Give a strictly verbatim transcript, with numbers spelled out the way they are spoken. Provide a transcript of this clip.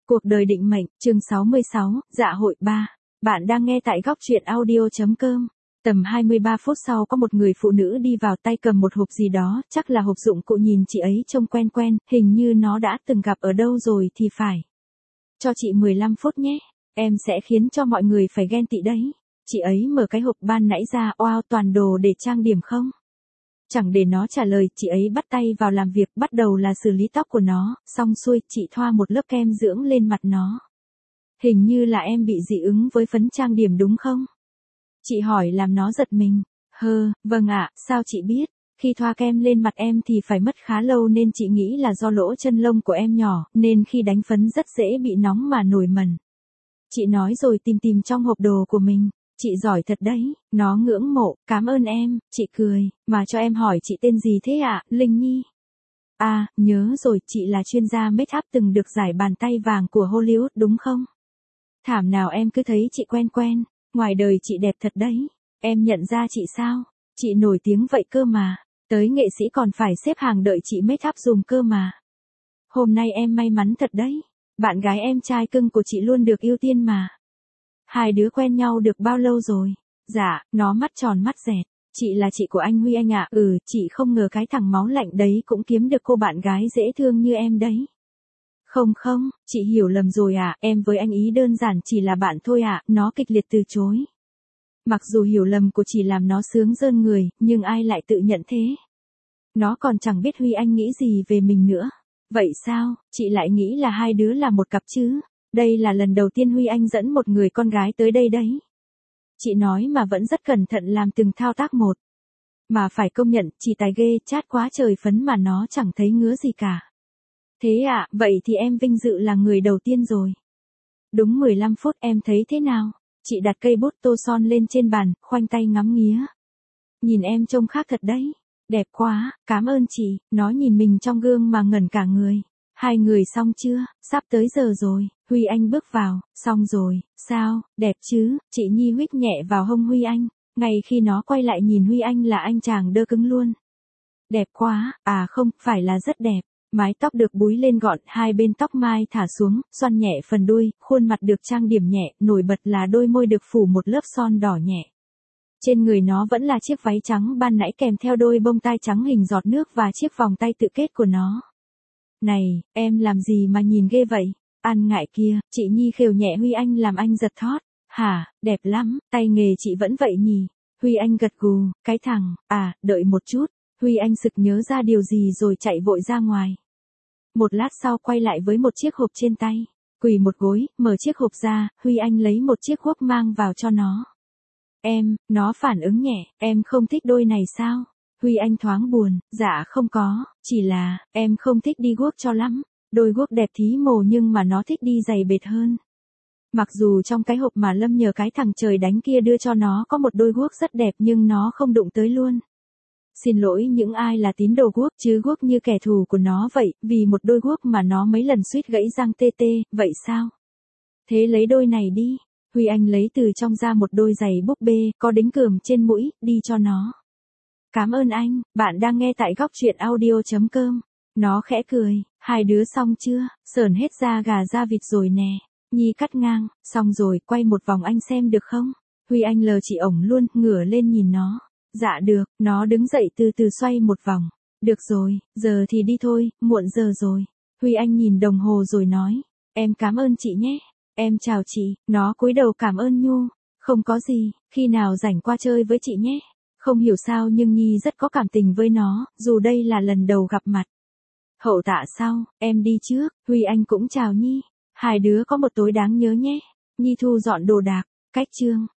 Cuộc đời định mệnh, chương sáu mươi sáu, dạ hội ba. Bạn đang nghe tại góc truyện audio.com. Tầm hai mươi ba phút sau có một người phụ nữ đi vào, tay cầm một hộp gì đó, chắc là hộp dụng cụ, nhìn chị ấy trông quen quen, hình như nó đã từng gặp ở đâu rồi thì phải. Cho chị mười lăm phút nhé, em sẽ khiến cho mọi người phải ghen tị đấy. Chị ấy mở cái hộp ban nãy ra, oao, toàn đồ để trang điểm không? Chẳng để nó trả lời, chị ấy bắt tay vào làm việc, bắt đầu là xử lý tóc của nó, xong xuôi, chị thoa một lớp kem dưỡng lên mặt nó. Hình như là em bị dị ứng với phấn trang điểm đúng không? Chị hỏi làm nó giật mình. Hơ, vâng ạ, sao chị biết? Khi thoa kem lên mặt em thì phải mất khá lâu nên chị nghĩ là do lỗ chân lông của em nhỏ, nên khi đánh phấn rất dễ bị nóng mà nổi mẩn. Chị nói rồi tìm tìm trong hộp đồ của mình. Chị giỏi thật đấy, nó ngưỡng mộ, cảm ơn em, chị cười, mà cho em hỏi chị tên gì thế ạ, à? Linh Nhi. À, nhớ rồi, chị là chuyên gia make up từng được giải bàn tay vàng của Hollywood đúng không? Thảm nào em cứ thấy chị quen quen, ngoài đời chị đẹp thật đấy, em nhận ra chị sao? Chị nổi tiếng vậy cơ mà, tới nghệ sĩ còn phải xếp hàng đợi chị make up dùm cơ mà. Hôm nay em may mắn thật đấy, bạn gái em trai cưng của chị luôn được ưu tiên mà. Hai đứa quen nhau được bao lâu rồi? Dạ, nó mắt tròn mắt dẹt. Chị là chị của anh Huy anh ạ. Ừ, chị không ngờ cái thằng máu lạnh đấy cũng kiếm được cô bạn gái dễ thương như em đấy. Không không, chị hiểu lầm rồi ạ, à, em với anh ý đơn giản chỉ là bạn thôi ạ, à, nó kịch liệt từ chối. Mặc dù hiểu lầm của chị làm nó sướng rơn người, nhưng ai lại tự nhận thế? Nó còn chẳng biết Huy anh nghĩ gì về mình nữa. Vậy sao, chị lại nghĩ là hai đứa là một cặp chứ? Đây là lần đầu tiên Huy anh dẫn một người con gái tới đây đấy. Chị nói mà vẫn rất cẩn thận làm từng thao tác một. Mà phải công nhận, chị tài ghê, chát quá trời phấn mà nó chẳng thấy ngứa gì cả. Thế ạ, à, vậy thì em vinh dự là người đầu tiên rồi. Đúng mười lăm phút, em thấy thế nào? Chị đặt cây bút tô son lên trên bàn, khoanh tay ngắm nghía. Nhìn em trông khác thật đấy. Đẹp quá, cảm ơn chị. Nó nhìn mình trong gương mà ngẩn cả người. Hai người xong chưa? Sắp tới giờ rồi. Huy anh bước vào. Xong rồi. Sao? Đẹp chứ? Chị Nhi huých nhẹ vào hông Huy anh. Ngay khi nó quay lại nhìn Huy anh là anh chàng đơ cứng luôn. Đẹp quá. À không, phải là rất đẹp. Mái tóc được búi lên gọn, hai bên tóc mai thả xuống, xoăn nhẹ phần đuôi, khuôn mặt được trang điểm nhẹ, nổi bật là đôi môi được phủ một lớp son đỏ nhẹ. Trên người nó vẫn là chiếc váy trắng ban nãy kèm theo đôi bông tai trắng hình giọt nước và chiếc vòng tay tự kết của nó. Này, em làm gì mà nhìn ghê vậy? Ăn ngại kia, chị Nhi khều nhẹ Huy anh làm anh giật thót. Hả, đẹp lắm, tay nghề chị vẫn vậy nhỉ? Huy anh gật gù, cái thằng, à, đợi một chút. Huy anh sực nhớ ra điều gì rồi chạy vội ra ngoài. Một lát sau quay lại với một chiếc hộp trên tay. Quỳ một gối, mở chiếc hộp ra, Huy anh lấy một chiếc guốc mang vào cho nó. Em, nó phản ứng nhẹ, em không thích đôi này sao? Huy anh thoáng buồn, dạ không có, chỉ là, em không thích đi guốc cho lắm. Đôi guốc đẹp thí mồ nhưng mà nó thích đi giày bệt hơn. Mặc dù trong cái hộp mà Lâm nhờ cái thằng trời đánh kia đưa cho nó có một đôi guốc rất đẹp nhưng nó không đụng tới luôn. Xin lỗi những ai là tín đồ guốc chứ guốc như kẻ thù của nó vậy, vì một đôi guốc mà nó mấy lần suýt gãy răng tê tê, vậy sao? Thế lấy đôi này đi. Huy anh lấy từ trong ra một đôi giày búp bê, có đính cườm trên mũi, đi cho nó. Cảm ơn anh, bạn đang nghe tại góc truyện audio.com. Nó khẽ cười, hai đứa xong chưa, sờn hết da gà da vịt rồi nè. Nhi cắt ngang, xong rồi, quay một vòng anh xem được không? Huy anh lờ chị ổng luôn, ngửa lên nhìn nó. Dạ được, nó đứng dậy từ từ xoay một vòng. Được rồi, giờ thì đi thôi, muộn giờ rồi. Huy anh nhìn đồng hồ rồi nói, em cảm ơn chị nhé. Em chào chị, nó cúi đầu cảm ơn nhu. Không có gì, khi nào rảnh qua chơi với chị nhé. Không hiểu sao nhưng Nhi rất có cảm tình với nó, dù đây là lần đầu gặp mặt. Hậu tạ sau, em đi trước, Huy anh cũng chào Nhi. Hai đứa có một tối đáng nhớ nhé. Nhi thu dọn đồ đạc, cách chương.